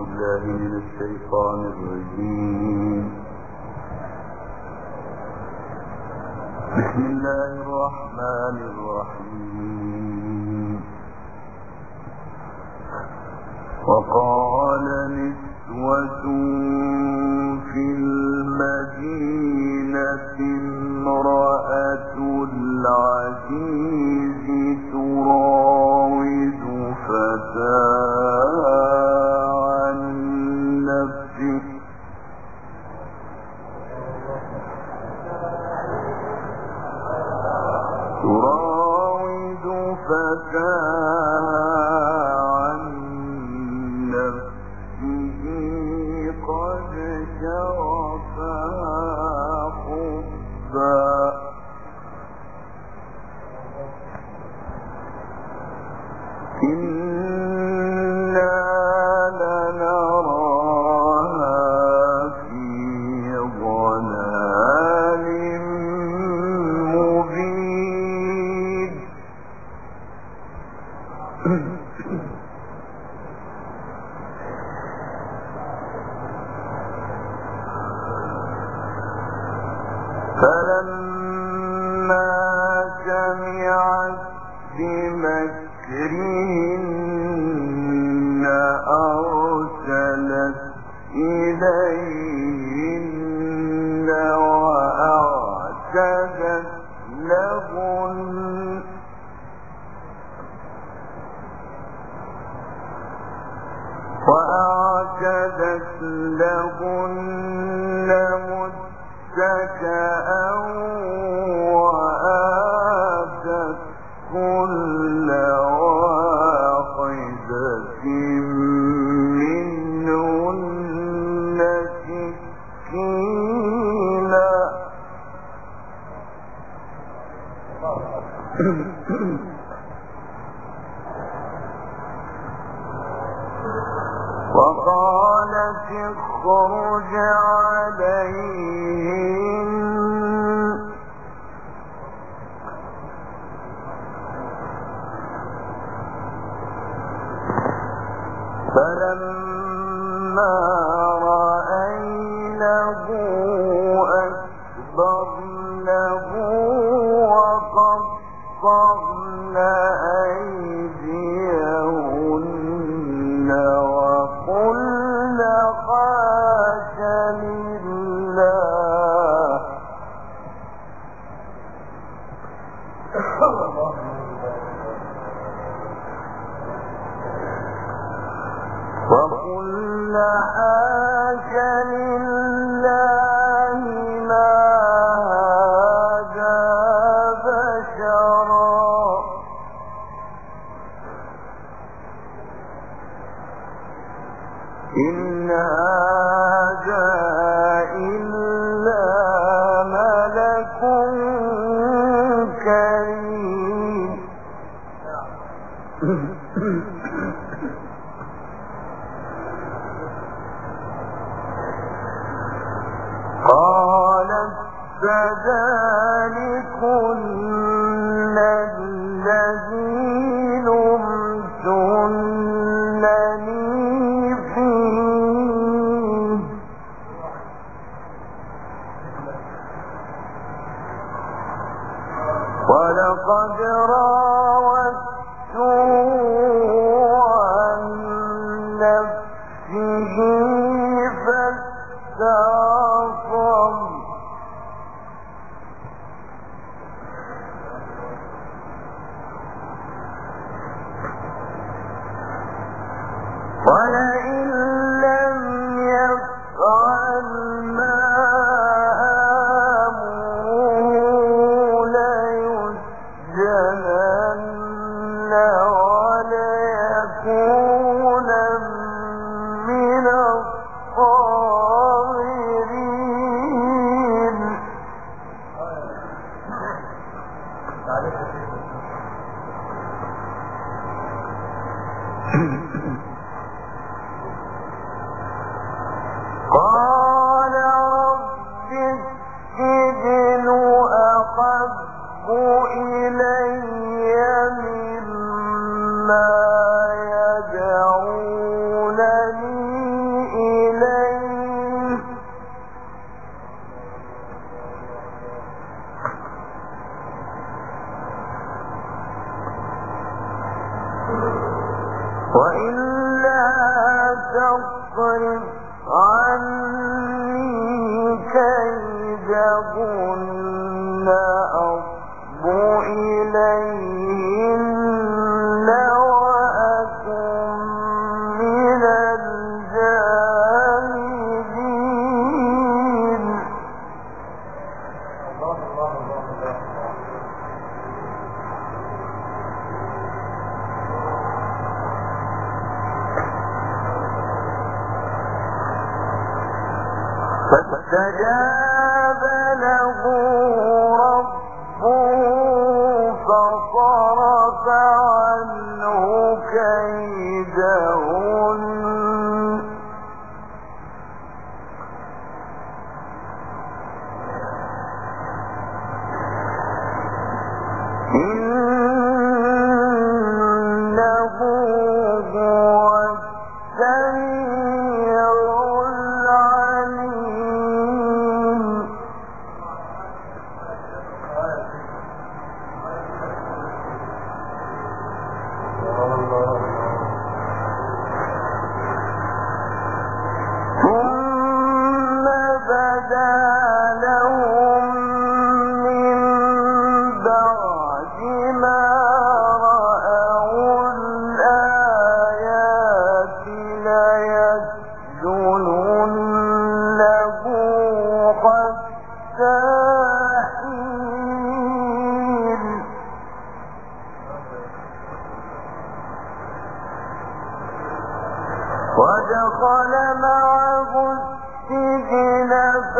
بالله من الشيطان الرجيم. بسم الله الرحمن الرحيم. وقال نسوة في المدينة امرأة العزيز تراود فتاها عن نفسه قد شغفها حبا إنا لنراها في ضلال مبين. فلما سمعت بمكرهن أرسلت إليهن وأعتدت لهن متكئا وآتت كل واحدة منهن سكينا وقالت اخرج عليهم فلما رأينه أكبرنه وقصرن أيديهن وقلن حاش لله ما هذا بشرا إن هذا إلا ملك كريم. قالت فذلكن الذي لمتنني فيه ولقد راودته عن نفسه فاستعصم ولئن لم يفعل ما آمره ليسجنن وليكونا من الصاغرين. قال رب السجن أحب إلي مما يدعونني وإلا تصرف عني كيدهن أصب إليهن وأكن من الجاهلين. فاستجاب له ربه فصرف عنه كيدهن إنه هو السميع العليم. ثم بدا لهم من بعد ما رأوا الآيات ليسجننه حتى حين. ودخل معه السجن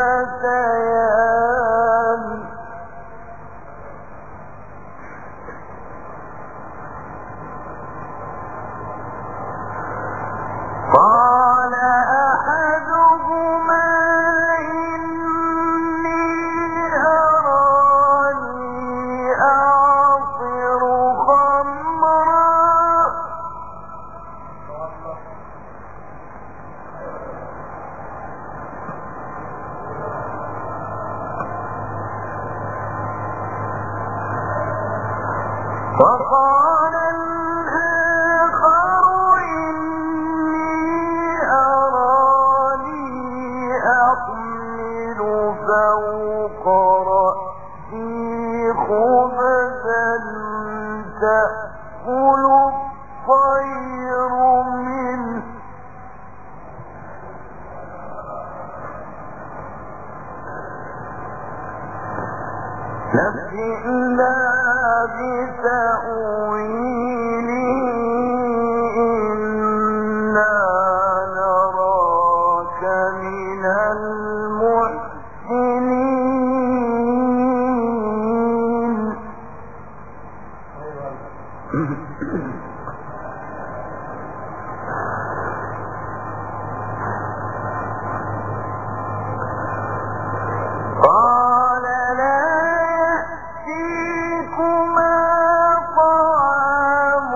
فتيان قال أحدهما إني أراني أعصر خمرا وقال الآخر إني أراني أحمل فوق رأسي خبزا تأكل الطير منه نبئنا بتأويله إنا نراك من المحسنين. قال لا يأتيكما طعام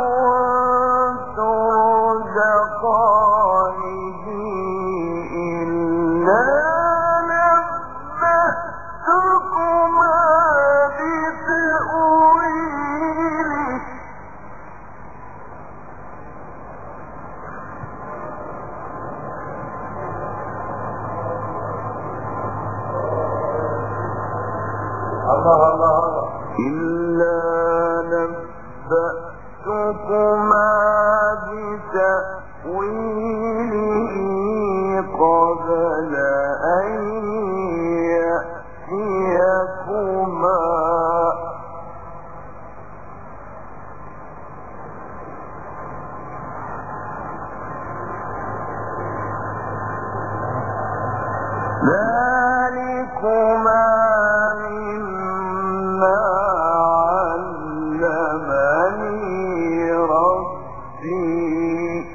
ترزقانه إلا نبأتكما بتأويله إلا نبأتكما بتأويله قبل أن يأتيكما ذلكما مما علمني ربي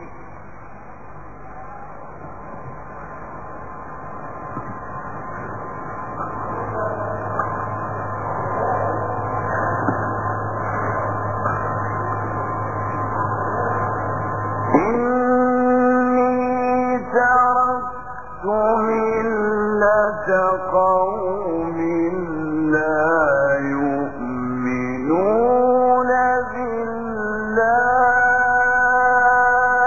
إني تركت ملة قوم لا يؤمنون بالله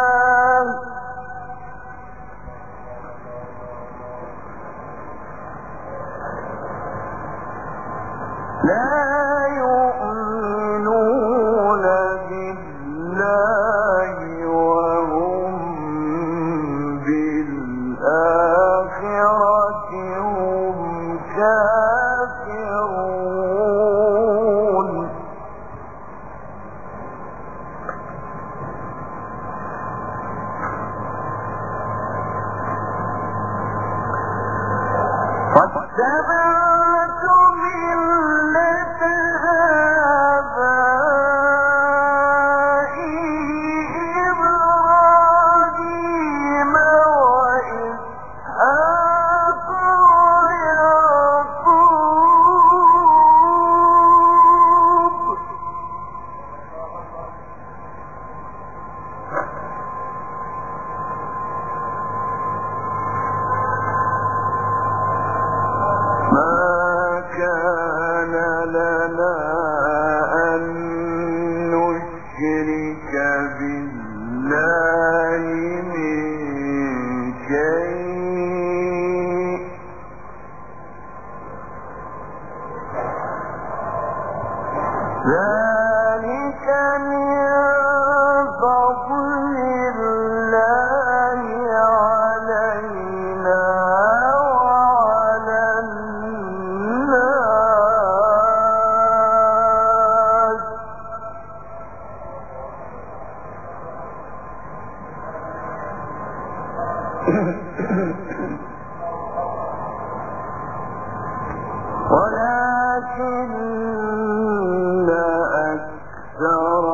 ولكن أكثر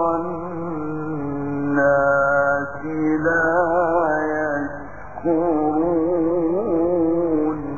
الناس لا يشكرون.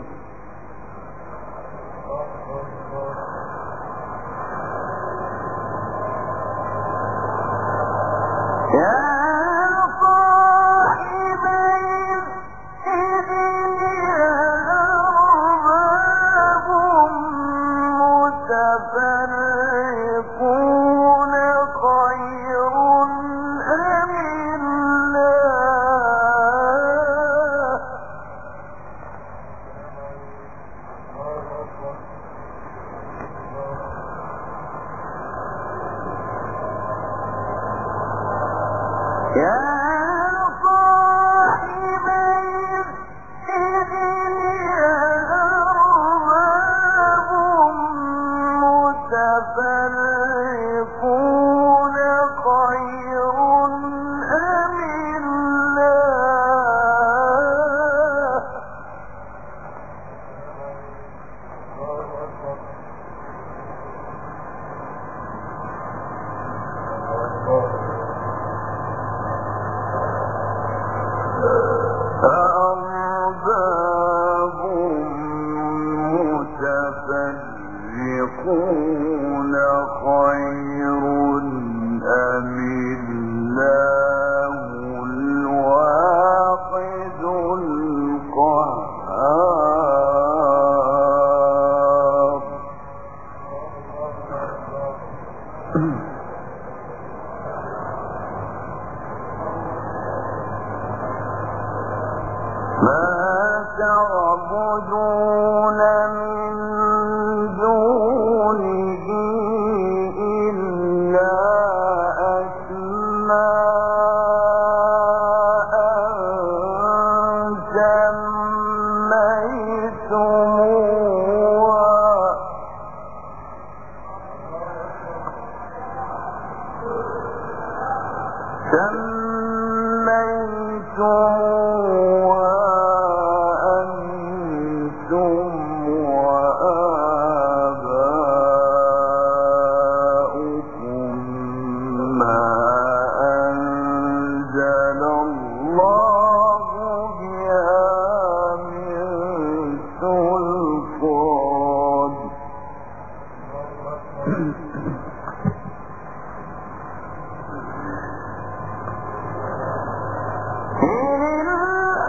يكون خير أم الله الواحد القهار. ما تعبدون من دونه إلا أسماء سميتموها أنتم وآباؤكم ما أنزل الله بها من سلطان. إن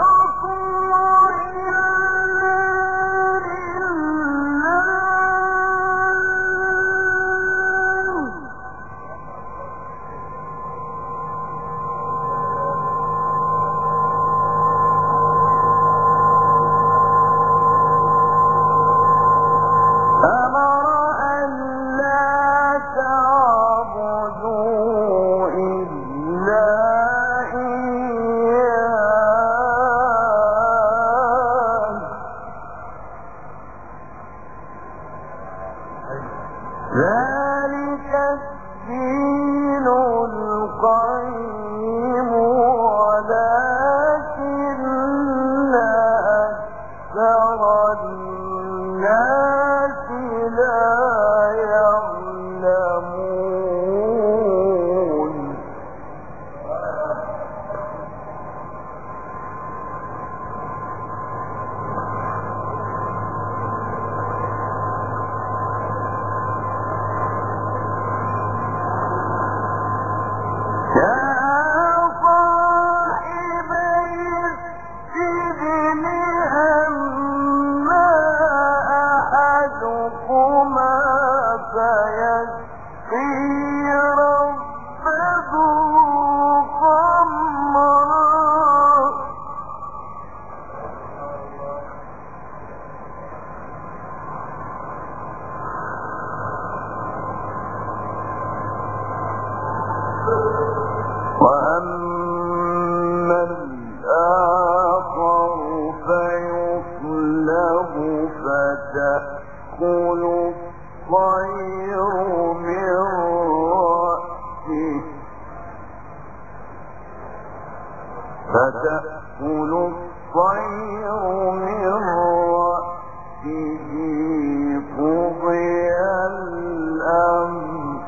فتأكل الطير من رأسه قضي الأمر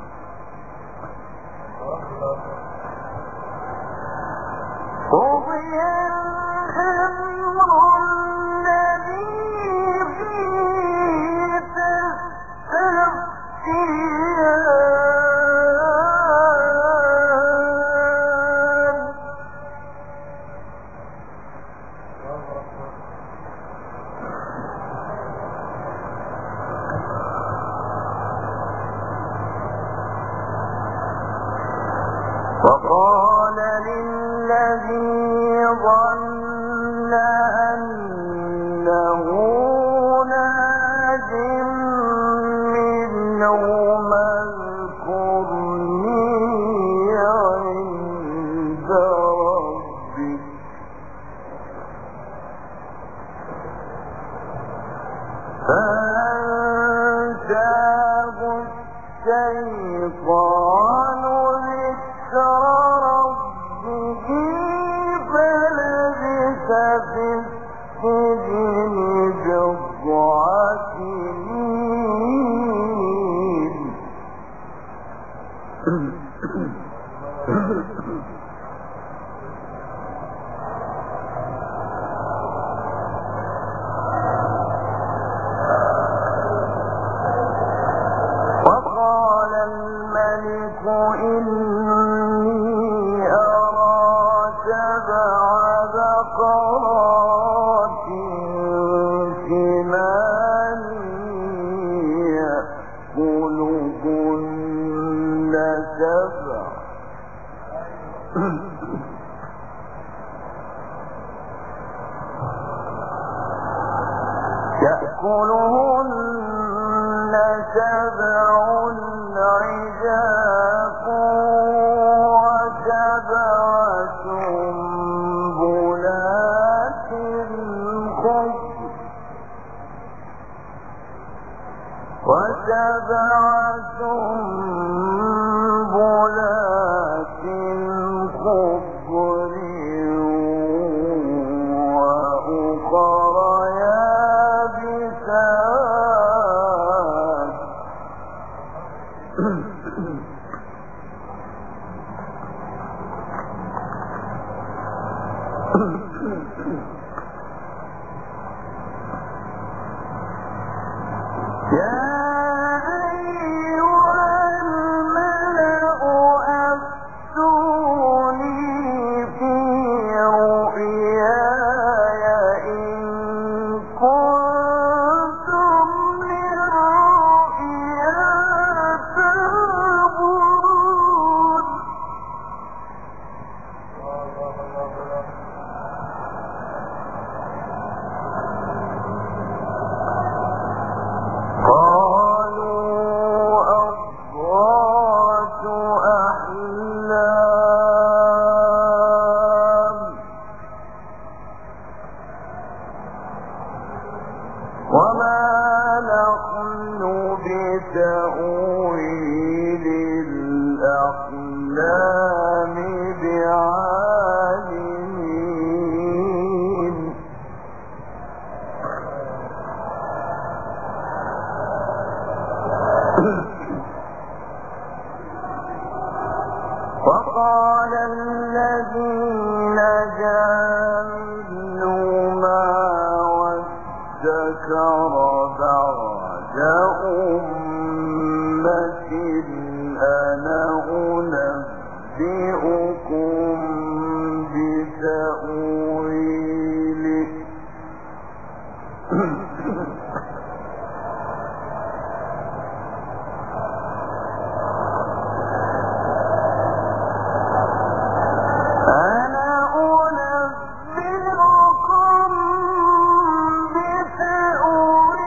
الذي فيه تستفتيان وقال للذي ظن أنه ناج منهما اذكرني عند ربك فأنساه الشيطان ذكر ربه فلبث في السجن بضع سنين وقال الملك إني أرى سبع بقرات سمان يأكلهن سبع عجاف وسبع سنبلات خضر وأخر يابسات بتأويل الأحلام بعالمين وقال الذين جعلوا وادكر بعد أمة أنا أنبئكم بتأويله أنبئكم بتأويله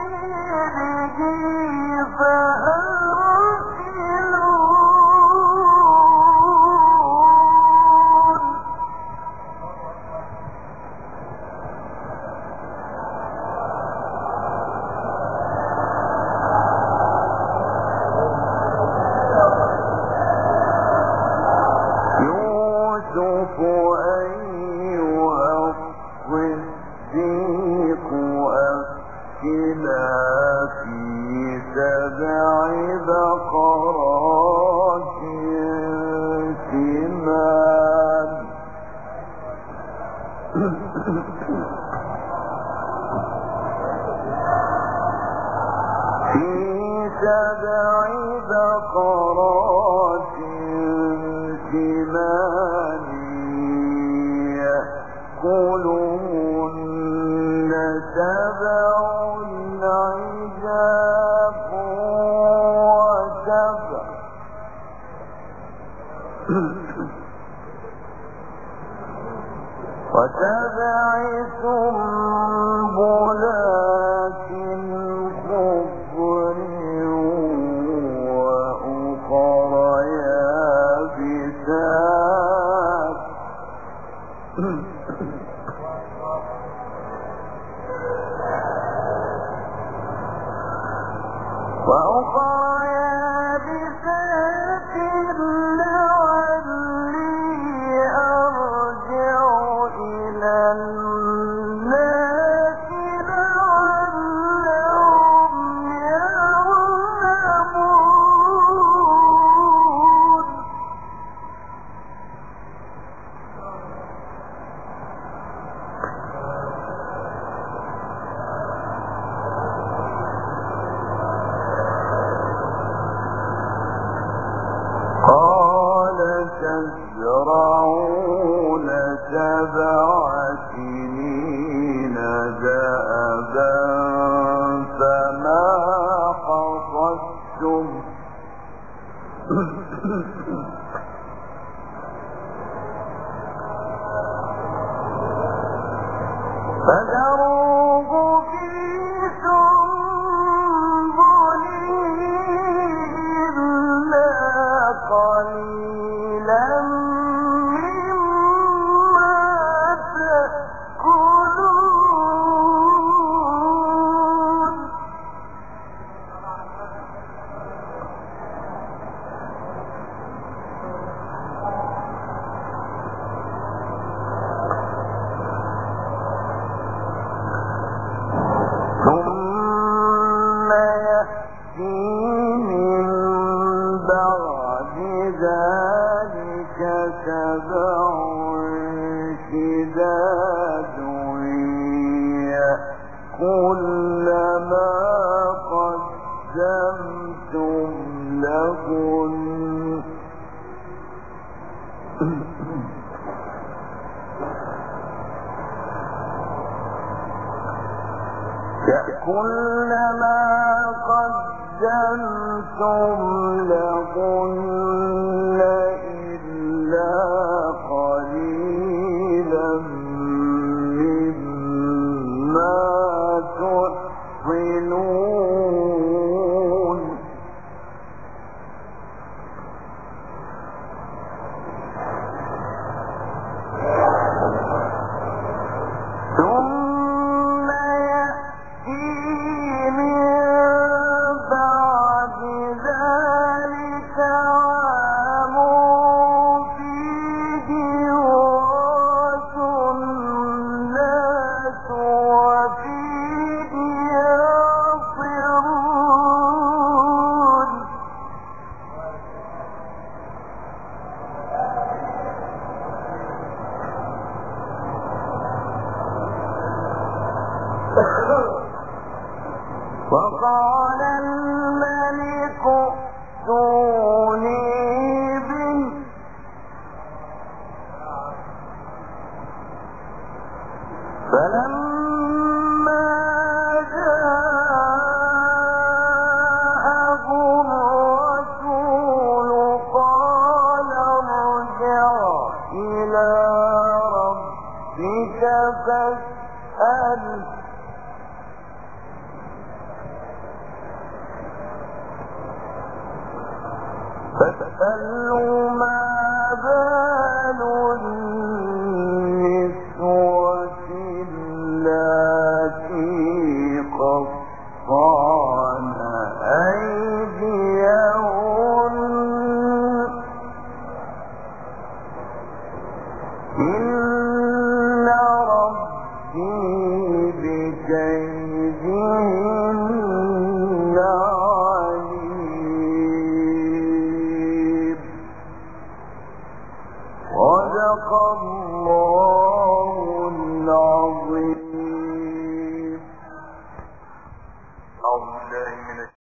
في 7 بقرات سمان يأكلهن 7 عجاف و7 سنبلات خضر وأخر يابسات لعلي أرجع إلى الناس لعلهم يعلمون. قال تزرعون 7 سنين دأبا فما حصدتم فذروه في سنبله إلا قليلا مما تأكلون. ثم يأتي من بعد ذلك 7 شداد يأكلن ما قدمتم لهن يأكلن ما قدمتم لهن إلا قليلا مما تحصنون. ثم يأتي من بعد ذلك عام فيه يغاث الناس وفيه يعصرون. وقال الملك ائتوني به فلما جاءه الرسول قال ارجع إلى ربك فاسأله ما بال النسوة اللاتي قطعن أيديهن إن ربي